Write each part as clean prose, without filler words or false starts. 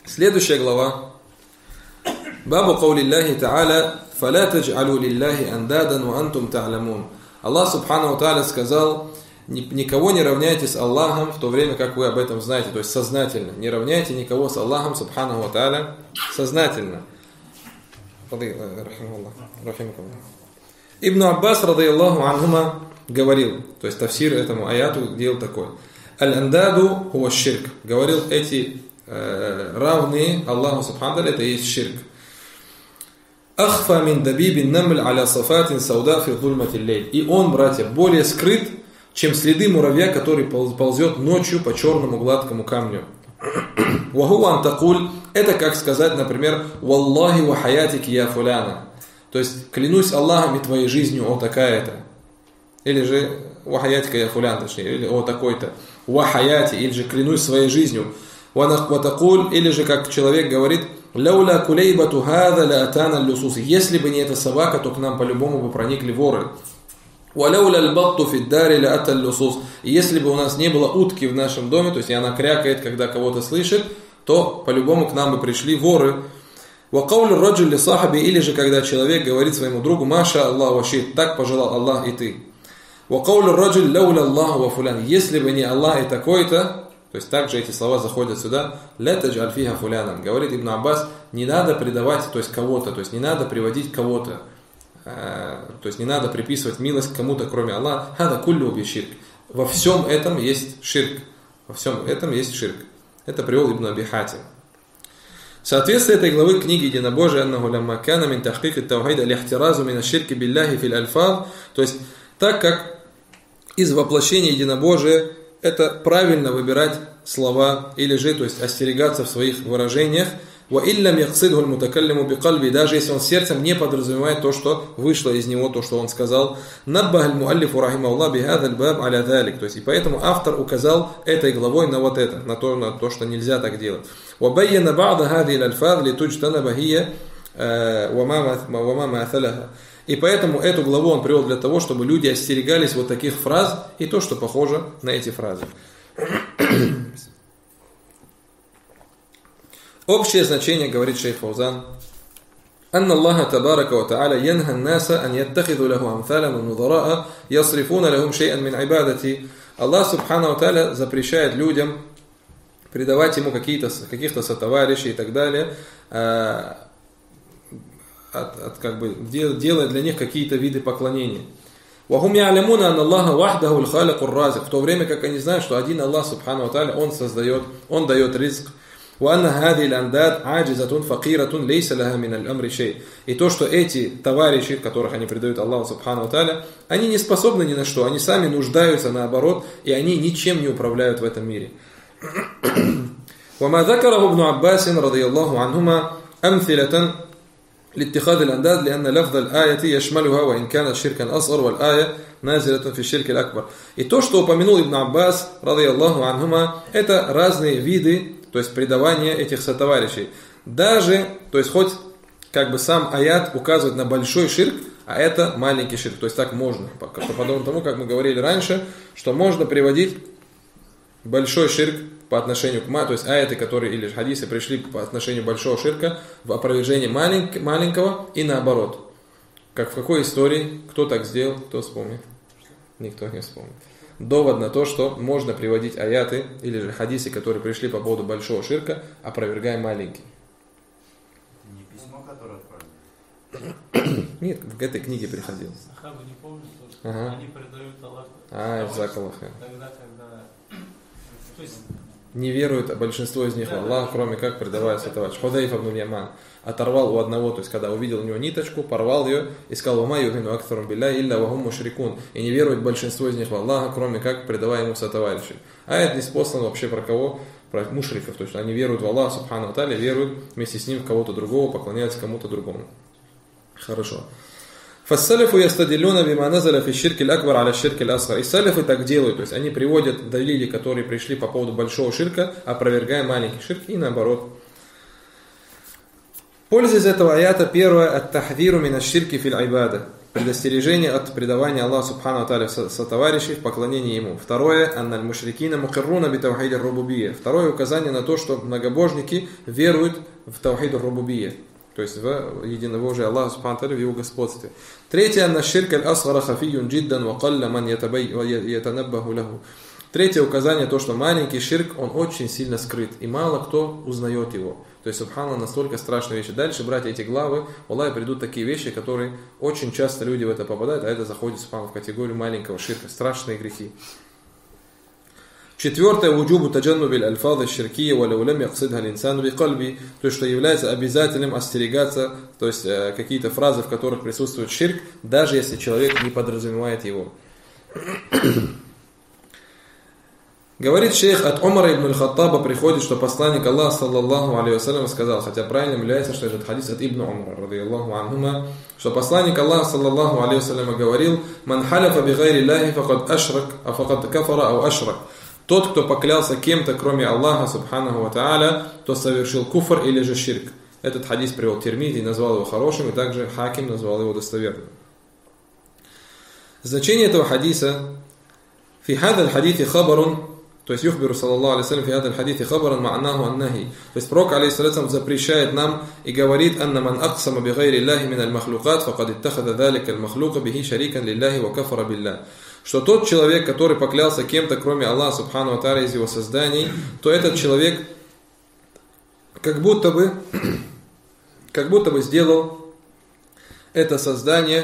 Следующая глава. Бабу каули Аллахи Та'аля «Фаля тадж'алу лиллахи андадан ва антум та'ламун». Аллах Субхану ва Та'аля сказал: никого не равняйте с Аллахом, в то время как вы об этом знаете, то есть сознательно. Не равняйте никого с Аллахом Субхану ва Та'аля сознательно. Ибн Аббас, радайаллаху анхума, говорил, то есть тафсир этому аяту делал такой: «Аль-андаду хуа ширк». Говорил, эти равные Аллаху Субхану ва Та'аля, это и есть ширк. «Ахфа мин дабибин намль аля сафатин сауда фи зульмати лейль». И он, братья, более скрыт, чем следы муравья, который ползет ночью по черному гладкому камню. «Вахуа антакуль». Это как сказать, например, «Валлахи ва хаятики я фуляна». То есть, клянусь Аллахом и твоей жизнью, о такая-то. Или же «Ва хаятика я фулян», точнее, или «О такой-то». «Ва хаяти», или же «Клянусь своей жизнью». «Ва такуль», или же как человек говорит «Лауля кулейбату хада ля атана люсус». Если бы не эта собака, то к нам по-любому бы проникли воры. «Валауля льбатту фиддари ля атал люсус». И если бы у нас не было утки в нашем доме, то есть и она крякает, когда кого-то слышит, то по-любому к нам бы пришли воры. «Вакаулю раджуль ли сахаби», или же когда человек говорит своему другу «Маша Аллах вашит», так пожелал Аллах и ты. «Вакаулю раджуль лауля Аллаху ва фулян». Если бы не Аллах и такой-то, то есть также эти слова заходят сюда. «Ля тадж'аль фиха фулянан». Говорит Ибн Аббас, не надо предавать, то есть кого-то, то есть не надо приводить кого-то, то есть не надо приписывать милость кому-то, кроме Аллаха. «Хада куллю би ширк». Во всем этом есть ширк. Во всем этом есть ширк. Это привел Ибн Аби Хатим. Соответствие этой главы книги Единобожия «Аннаху лямма кана мин тахкик ат-таухид аль-ихтиразу мин аш-ширки билляхи фил альфаз». То есть, так как из воплощения единобожия это правильно выбирать слова или же, то есть остерегаться в своих выражениях. «Ва иллям яксидху аль-мутакаллиму бикальби», даже если он сердцем не подразумевает то, что вышло из него, то, что он сказал. «Наббах аль-муаллифу рахимахуллах бихадаль баб аля далик». То есть, и поэтому автор указал этой главой на вот это, на то, что нельзя так делать. «Ва байяна ба'да хади аль-альфаз ли туджтанаба хия ва ма ма'аталаха». И поэтому эту главу он привел для того, чтобы люди остерегались вот таких фраз и то, что похоже на эти фразы. Общее значение, говорит шейх Фаузан: «Анна Аллаха табарака ва та'аля янха ан-наса ан яттахиду лаху амталан ва нудра'a ясрифуна лахум шей'ан мин ибадати». Аллах Субхану ва та'аля запрещает людям предавать ему каких-то сотоварищей и так далее, делая для них какие-то виды поклонения. «Вахум я'лямуна ан Аллаха вахдаху аль-халику ар-разик». В то время как они знают, что один Аллах Субхану ва та'аля, он создает, он дает ризк. И то, что эти товарищи, которых они предают Аллаху Субхану ва Та'аля, они не способны ни на что, они сами нуждаются наоборот, и они ничем не управляют в этом мире. وما ذكره ابن عباس رضي الله عنهما أمثلة لاتخاذ الأنداد لأن لفظ الآية يشملها وإن كانت شركا أصغر والآية نازلة في الشرك الأكبر. И то, что упомянул Ибн Аббас, радийаллаху анхума, это разные виды, то есть предавание этих сотоварищей. Даже, то есть хоть как бы сам аят указывает на большой ширк, а это маленький ширк. То есть так можно. Подобно тому, как мы говорили раньше, что можно приводить большой ширк по отношению к то есть аяты, которые или хадисы пришли по отношению большого ширка в опровержении маленького и наоборот. Как в какой истории? Кто так сделал? Кто вспомнит? Никто не вспомнит. Довод на то, что можно приводить аяты или же хадисы, которые пришли по поводу большого ширка, опровергая маленький. Не письмо, которое отправили? Нет, в этой книге приходил. Сахабы не помнят, что они предают Аллаху. Закалаха. Тогда, когда... То есть... Не веруют, а большинство из них в Аллах, кроме как предавая сотоварищ. Худайф ибн Яман оторвал у одного, то есть когда увидел у него ниточку, порвал ее и сказал: «Ва ма ю'мину аксарум билляхи илля ва хум мушрикун». И не верует большинство из них в Аллаха, кроме как предавая ему сотоварищей. Аят не спослан вообще про кого? Про мушриков. То есть они веруют в Аллаха Субхану ва Тааля, веруют вместе с ним в кого-то другого, поклоняются кому-то другому. Хорошо. Фассалифу ястадиллюна бима назаля фи ширки аль-акбар аля ширки аль-асгар. И салифы так делают, то есть они приводят далили, которые пришли по поводу большого ширка, опровергая маленький ширк, и наоборот. Польза из этого аята первое: ат-тахдиру мин аш-ширки фил ибада. предостережение от предавания Аллаху Субхану Аталя сотоварищей в поклонении Ему. Второе, анналь мушрикина мукирруна би тавхид ар-рубубия. Второе указание на то, что многобожники веруют в тавхид ар-рубубия, то есть в единобожие Аллаха Субхану Аталя, в Его господстве. Третье, анна ширк аль-асгара хафиюн джиддан ва калля ман ятанаббаху лаху. Третье указание, то, что маленький ширк, он очень сильно скрыт, и мало кто узнает его. То есть, субханаллах, настолько страшные вещи. Дальше, братья, эти главы, Аллах, придут такие вещи, которые очень часто люди в это попадают, а это заходит, субханаллах, в категорию маленького ширка, страшные грехи. Четвертое, вуджубу таджаннубиль альфазы ширкия валаулям яксидха линсану би кальби, то есть, что является обязательным остерегаться, то есть, какие-то фразы, в которых присутствует ширк, даже если человек не подразумевает его. Говорит шейх, от Умара ибн аль-Хаттаба приходит, что посланник Аллаха, саллаллаху алейхи вассалям, сказал, хотя правильным является, что этот хадис от ибн Умара, радийаллаху анхума, что посланник Аллаха, саллаллаху алейхи вассалям, говорил, «Ман халяфа би гайри Аллахи факад ашрак, а факад кафара ау ашрак». Тот, кто поклялся кем-то, кроме Аллаха, субханаху ва тааля, то совершил куфр или же ширк. Этот хадис привел Тирмизи и назвал его хорошим, и также Хаким назвал его достоверным. Значение этого хадиса, «Фи хадаль хадити хабарун», то есть юхбиру саллаллаху алейхи вассалям фи хадаль хадити хабаран ма'наху аннахи. То есть пророк алейхиссалям запрещает нам и говорит, анна ман аксама би гайри Аллахи мин аль-махлукат факад иттахада далика аль-махлука бихи шарикан лиллахи ва кафара биллах. Что тот человек, который поклялся кем-то, кроме Аллаха субхану ва тааля, из его созданий, то этот человек как будто бы сделал это создание,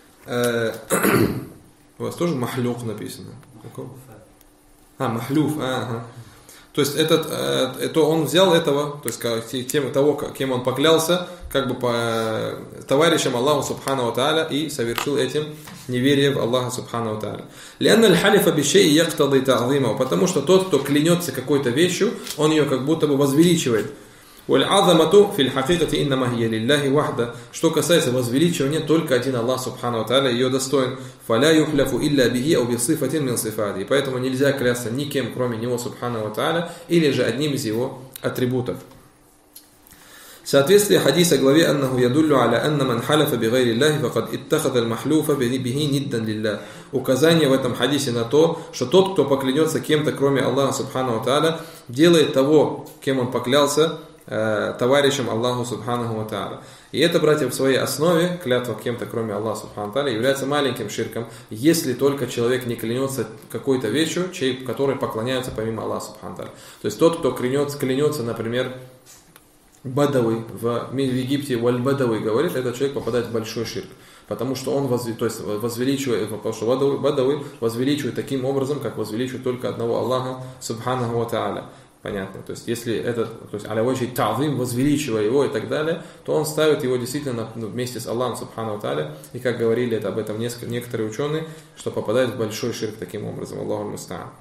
у вас тоже махлюк написано. Махлюф, ага. То есть это он взял этого, то есть тем того, кем он поклялся, как бы по товарищам Аллаху субхану ва тааля, и совершил этим неверие в Аллаха субхану ва тааля. Лианна аль-халифа бишей яктади та'зима, потому что тот, кто клянется какой-то вещью, он ее как будто бы возвеличивает. Валь-азамату фил хакикати иннама хия лиллахи вахда. Что касается возвеличивания, только один Аллах субхану ва тааля ее достоин. Фаля юхляфу илля бихи ау бисифатин мин сифати. Поэтому нельзя клясться никем, кроме него субхану ва тааля, или же одним из его атрибутов. Соответствие хадиса главе аннаху ядуллю аля анна ман халяфа би гайри Аллахи факад иттахада аль-махлюфа бихи ниддан лиллах. Указание в этом хадисе на то, что тот, кто поклянется кем-то, кроме Аллаха субхану ва тааля, делает того, кем он поклялся, товарищем Аллаху субханаху ва тааля. И это, братья, в своей основе, клятва кем-то, кроме Аллаха субханаху ва тааля, является маленьким ширком, если только человек не клянется какой-то вещью, которой поклоняются помимо Аллаха субханаху ва тааля. То есть тот, кто клянется, например, Бадавы в Египте, валь-Бадавы говорит, этот человек попадает в большой ширк. Потому что он возвеличивает, потому что Бадавы возвеличивает таким образом, как возвеличивает только одного Аллаха субханаху ва тааля. Понятно. То есть, если этот, то есть, алявачи та'зим, возвеличивая его и так далее, то он ставит его действительно вместе с Аллахом субхану ва тааля, и как говорили об этом некоторые ученые, что попадает в большой ширк таким образом. Аллаху муста'ан.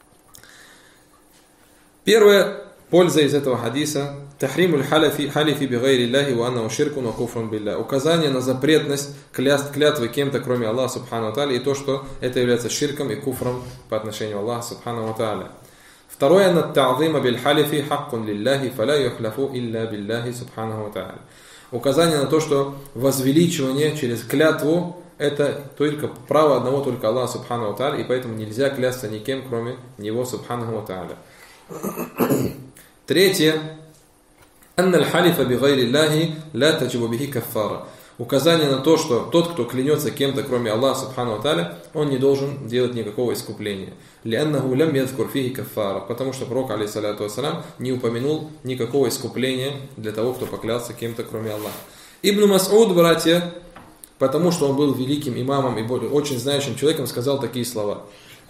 Первая польза из этого хадиса – тахримуль халифи би гайри Аллахи ва аннаху ширкун ва куфрун биллах. Указание на запретность клятвы кем-то, кроме Аллаха субхану ва тааля, и то, что это является ширком и куфром по отношению Аллаха субхану ва тааля. Второе, на та'зима биль халифи хаккун лиллахи фаля юхляфу илля биллахи субханаху ва тааля. Указание на то, что возвеличивание через клятву это только право одного только Аллаха субханаху ва тааля, и поэтому нельзя клясться никем, кроме него субханаху ва тааля. Третье, анна аль-халифа би гайри Аллахи ла таджибу бихи каффара. Указание на то, что тот, кто клянется кем-то, кроме Аллаха субхану ва тааля, он не должен делать никакого искупления. Лианнаху лям ядзкур фихи каффара, потому что пророк алейхиссалату вассалям не упомянул никакого искупления для того, кто поклялся кем-то, кроме Аллаха. Ибн Мас'уд, братья, потому что он был великим имамом и очень знающим человеком, сказал такие слова.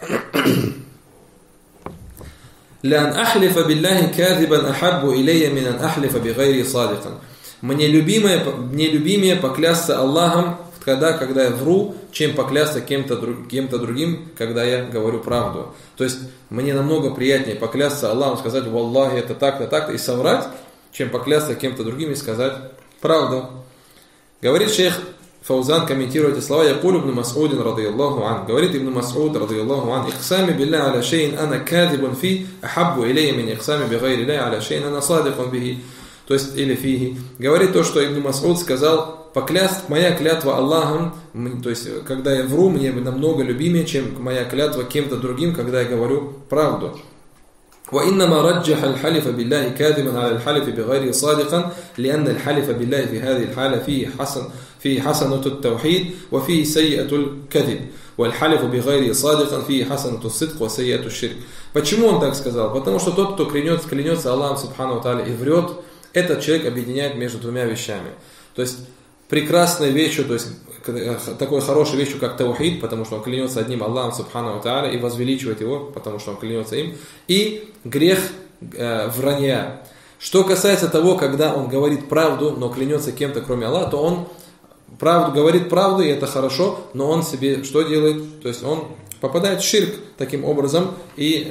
«Лян ахлифа биллахи кадибан ахаббу илейя минан ахлифа би гайри садикан». Мне любимее поклясться Аллахом, когда я вру, чем поклясться кем-то другим, когда я говорю правду. То есть, мне намного приятнее поклясться Аллахом, сказать «Валлахи, это так-то, так-то» и соврать, чем поклясться кем-то другим и сказать правду. Говорит шейх Фаузан, комментируя эти слова, «Якуль ибн Мас'удин, радийаллаху ан». Говорит ибн Мас'уд, радийаллаху ан, «Ихсами билля аля шейн ана кадибун фи, ахаббу илейя мин ихсами би гайри ля аля шейн ана садикун бихи». то есть или фиги, говорит то, что Ибн Мас'уд сказал: моя клятва Аллахом, то есть когда я вру, мне намного любимее, чем моя клятва кем-то другим, когда я говорю правду. وإنما رجح الحلف بالله كاذبا على الحلف بغير صادقا لأن الحلف بالله في هذه الحالة فيه حسنة التوحيد وفيه سيئة الكذب والحلف بغير صادقا فيه حسنة الصدق وسيئة الشرك. Почему он так сказал? Потому что тот, кто клянется Аллахом Субхану ва Тааля и врет, этот человек объединяет между двумя вещами. То есть прекрасной вещью, то есть такой хорошей вещью, как таухид, потому что он клянется одним Аллахом Субхану ва Тааля и возвеличивает его, потому что он клянется им, и грех вранья. Что касается того, когда он говорит правду, но клянется кем-то кроме Аллаха, то он говорит правду, и это хорошо, но он себе что делает? То есть он попадает в ширк таким образом, и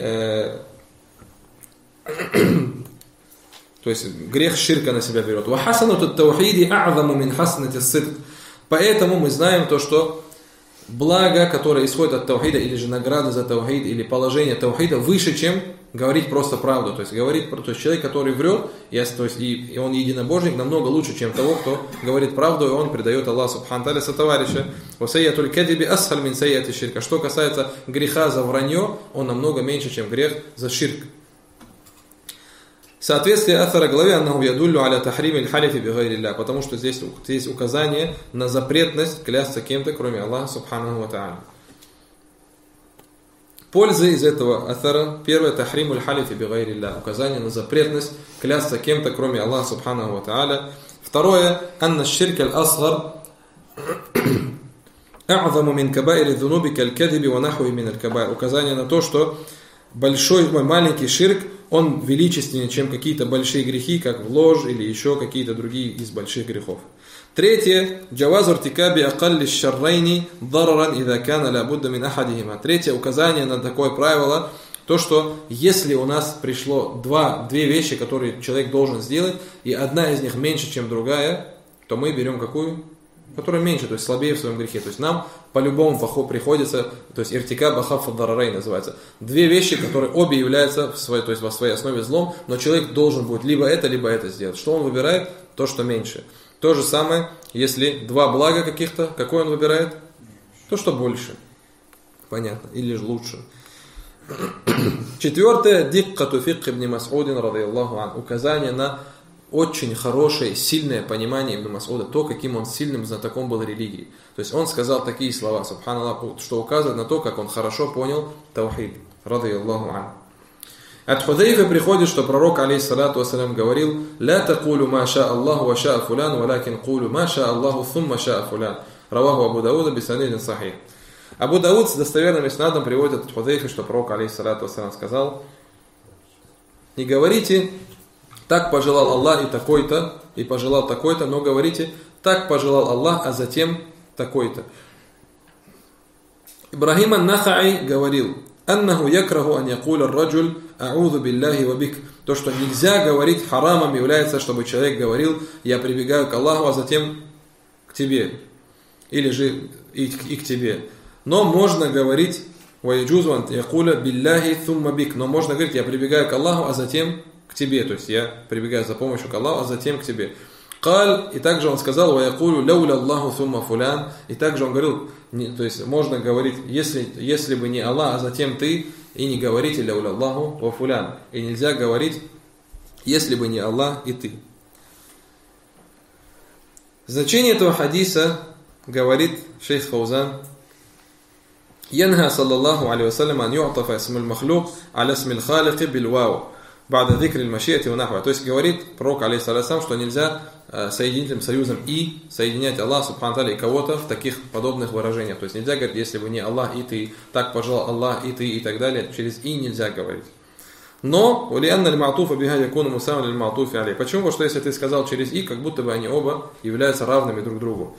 то есть грех ширка на себя берет. Поэтому мы знаем то, что благо, которое исходит от таухида, или же награда за таухид, или положение таухида, выше, чем говорить просто правду. То есть человек, который врет, и он единобожник, намного лучше, чем того, кто говорит правду, и он предает Аллаху Субхану ва Тааля сотоварища. Что касается греха за вранье, он намного меньше, чем грех за ширк. Соответствие автора главе «Аннаху ядуллю аля тахрими аль-халифи бигайриллях», потому что здесь есть указание на запретность клясться кем-то, кроме Аллаха Субхану ва Тааля. Пользы из этого автора: первое, тахриму аль-халифи бигайриллях, указание на запретность клясться кем-то, кроме Аллаха Субхану ва Тааля. Второе, анна ширк аль-асгар а'заму мин кабаири дзунуби каль-кадиби ва нахуи мин аль-кабаир, указание на то, что маленький ширк, он величественнее, чем какие-то большие грехи, как ложь или еще какие-то другие из больших грехов. Третье, джаваз иртикаби акалли шаррайни дараран ида кана ла будда мин ахадихима. Третье указание на такое правило, то, что если у нас пришло две вещи, которые человек должен сделать, и одна из них меньше, чем другая, то мы берем какую? Которая меньше, то есть слабее в своем грехе. То есть нам по-любому приходится, то есть иртикаб ахаф ад-дарарайн называется. Две вещи, которые обе являются во своей основе злом, но человек должен будет либо это сделать. Что он выбирает? То, что меньше. То же самое, если два блага каких-то, какое он выбирает? То, что больше. Понятно. Или же лучше. Четвертое, диккату фикх ибн Мас'удин радийаллаху ан. Указание на очень хорошее, сильное понимание Ибн Мас'уда, то, каким он сильным знатоком был религии. То есть он сказал такие слова, субханаллах, что указывает на то, как он хорошо понял таухид. Радийаллаху ан. От Худайфа приходит, что пророк, алейхиссалату вассалям, говорил: «Ла такулу ма ша Аллаху ва ша фулян, валякин кулу ма ша Аллаху сумма ша фулян». Раваху Абу Дауда бисанидин сахих. Абу Дауд с достоверным иснадом приводит от Худайфа, что пророк, алейхиссалату вассалям, сказал: «Не говорите, так пожелал Аллах и пожелал такой-то, но говорите, так пожелал Аллах, а затем такой-то». Ибрахим ан-Нахаи говорил: «Аннаху якраху ан якуля ар-раджуль а'удhu биллахи ва бик». То, что нельзя говорить харамом, является, чтобы человек говорил: «Я прибегаю к Аллаху, а затем к тебе». Или же и к тебе. Но можно говорить: «Ва яджузу ан якуля биллахи thumma бик». Но можно говорить: «Я прибегаю к Аллаху, а затем к тебе». То есть я прибегаю за помощью к Аллаху, а затем к тебе. Каль, и также он сказал: «Ва якулю лауля Аллаху thumma фулян». И также он говорил, то есть можно говорить: если бы не Аллах, а затем ты, и не говорите лауля Аллаху ва фулян. И нельзя говорить: если бы не Аллах и ты. Значение этого хадиса говорит шейх Фаузан: «Янха саллаллаху алейхи вассалям ан ю'тафа исмуль махлук аля исмиль халики бил вау бада зикри аль-машиати ва нахва». То есть говорит пророк, алейхиссалям, что нельзя соединительным союзом «и» соединять Аллах субхану ва тааля и кого-то в таких подобных выражениях. То есть нельзя говорить: если бы не Аллах и ты, так пожелал Аллах и ты, и так далее. Через «и» нельзя говорить. Но почему? Потому что если ты сказал через «и», как будто бы они оба являются равными друг другу.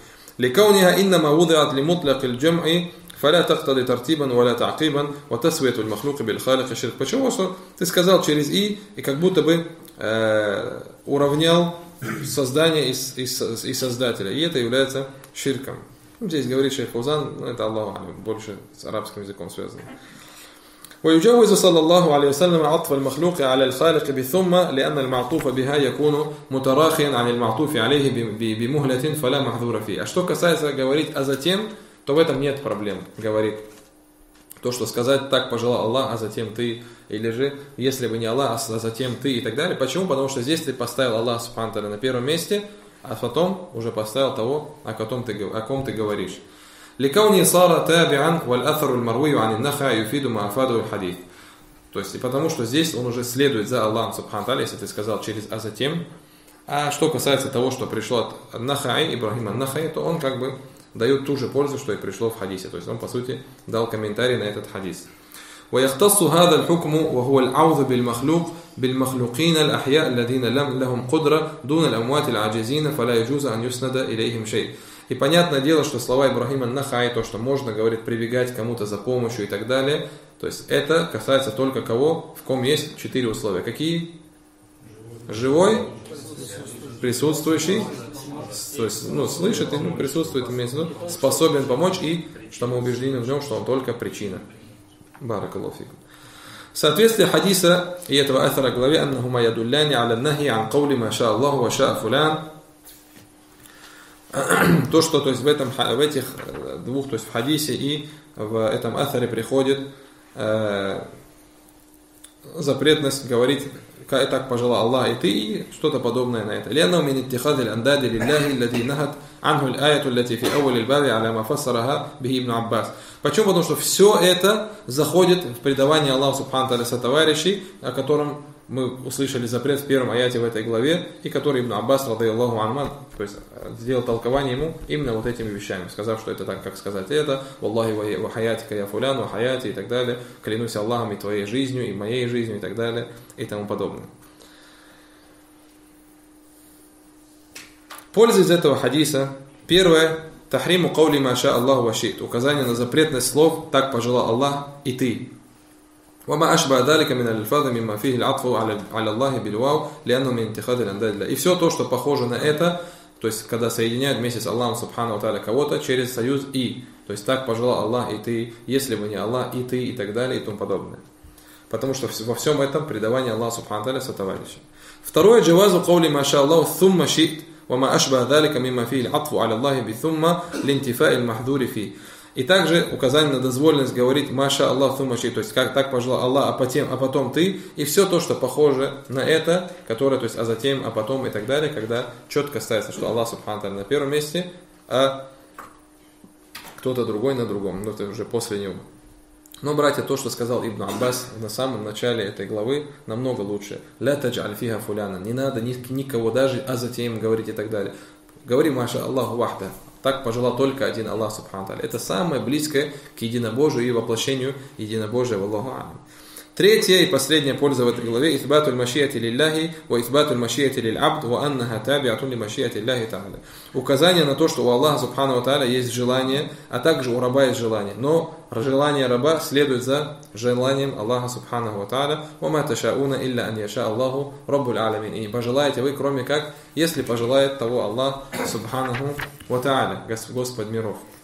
فلا تقتضي ترتيبا ولا تعقيبا وتسوية المخلوق بالخالق الشرك. Почему? Что ты сказал через «и» как будто бы уравнял создание и создателя. И это является ширком. Здесь говорит шейх Фаузан, это Аллаху алям, больше с арабским языком связано. ويجوز صلى الله عليه وسلم عطف المخلوق على الخالق بثم لأن المعطوف بها يكون متراخيا عن المعطوف عليه بمهلة فلا محذور فيه. А что касается говорить а затем, то в этом нет проблем, говорит. То, что сказать так пожелал Аллах, а затем ты, или же если бы не Аллах, а затем ты и так далее. Почему? Потому что здесь ты поставил Аллах субхану ва тааля на первом месте, а потом уже поставил того, о ком ты говоришь. لكونه صار تابعا والأثر المروي عن النخعي يفيد ما أفاده الحديث. То есть и потому что здесь он уже следует за Аллахом субхану ва тааля, если ты сказал через а затем. А что касается того, что пришло от Нахаи, Ибрахима Нахаи, то он как бы дает ту же пользу, что и пришло в хадисе. То есть он по сути дал комментарий на этот хадис. ويختص هذا الحكم وهو العوذ بالمخلوق بالمخلوقين الأحياء الذين لهم قدرة دون الأموات العاجزين فلا يجوز أن يسند إليهم شيء. И понятное дело, что слова Ибрахима Нахаи, то, что можно, говорит, прибегать кому-то за помощью и так далее, то есть это касается только кого, в ком есть 4 условия. Какие? Живой, присутствующий, то есть, слышит и присутствует, имеется в виду, способен помочь и, что мы убеждены в нем, что он только причина. Баракаллаху фикум. Соответствие хадиса и этого аthара главе «Аннахума ядулляни аля нахи ан каули ма ша Аллаху ва ша фулян». То, что то есть, в этих двух, то есть в хадисе и в этом аthаре приходит запретность говорить так пожелал Аллах и ты, и что-то подобное на это. لأنه من اتخاذ الأنداد لله الذي نهت عنه الآية التي في أول الباب على ما فسرها به ابن عباس. Почему? Потому что все это заходит в предавание Аллаху субхану тааля сотоварищей, о котором мы услышали запрет в первом аяте в этой главе, и который Ибн Аббас, радийаллаху анху, то есть сделал толкование ему именно вот этими вещами, сказав, что это так, как сказать это, «Валлахи ва хаятика я фулян, ва хаяти» и так далее, «Клянусь Аллахом и твоей жизнью, и моей жизнью» и так далее, и тому подобное. Польза из этого хадиса. Первое. Тахриму каули ма ша Аллаху ва шит. Указание на запретность слов «так пожелал Аллах и ты». وما أشبه ذلك من الألفاظ مما فيه العطف على الله بالواو لأنه من اتخاذ الأنداد لله. И все то, что похоже на это, то есть когда соединяют вместе с Аллахом субхану ва тааля кого-то через союз и, то есть так пожелал Аллах и ты, если бы не Аллах и ты и так далее и тому подобное. Потому что во всем этом предавание Аллаху субхану ва тааля сотоварища. Второе. Джавазу каули ма ша Аллаху thumma шит وما أشبه ذلك مما فيه العطف على الله بثم لانتفاء المحذور فيه. И также указание на дозволенность говорить «Маша Аллах суммаши», то есть как так пожелал Аллах, а потом ты, и все то, что похоже на это, которое, то есть а затем, а потом и так далее, когда четко ставится, что Аллах субхану тааля на первом месте, а кто-то другой на другом, это уже после него. Но, братья, то, что сказал Ибн Аббас на самом начале этой главы, намного лучше. «Ля тадж'аль фиха фуляна», не надо никого даже, а затем говорить и так далее. Говори «Маша Аллаху вахда». Так пожелал только один Аллах субхану тааля. Это самое близкое к единобожию и воплощению единобожия. Валлаху алям. Третья и последняя польза в этой главе. Исбатуль машияти лилляхи ва исбатуль машияти лиль абд ва аннаха табиатун ли машияти лилляхи тааля. Указание на то, что у Аллаха субхану ва тааля есть желание, а также у раба есть желание. Но желание раба следует за желанием Аллаха субхану ва тааля. Ва ма ташауна илля ан яша Аллаху раббуль алямин. И пожелаете вы, кроме как, если пожелает того Аллах субхану ва тааля, Господь миров.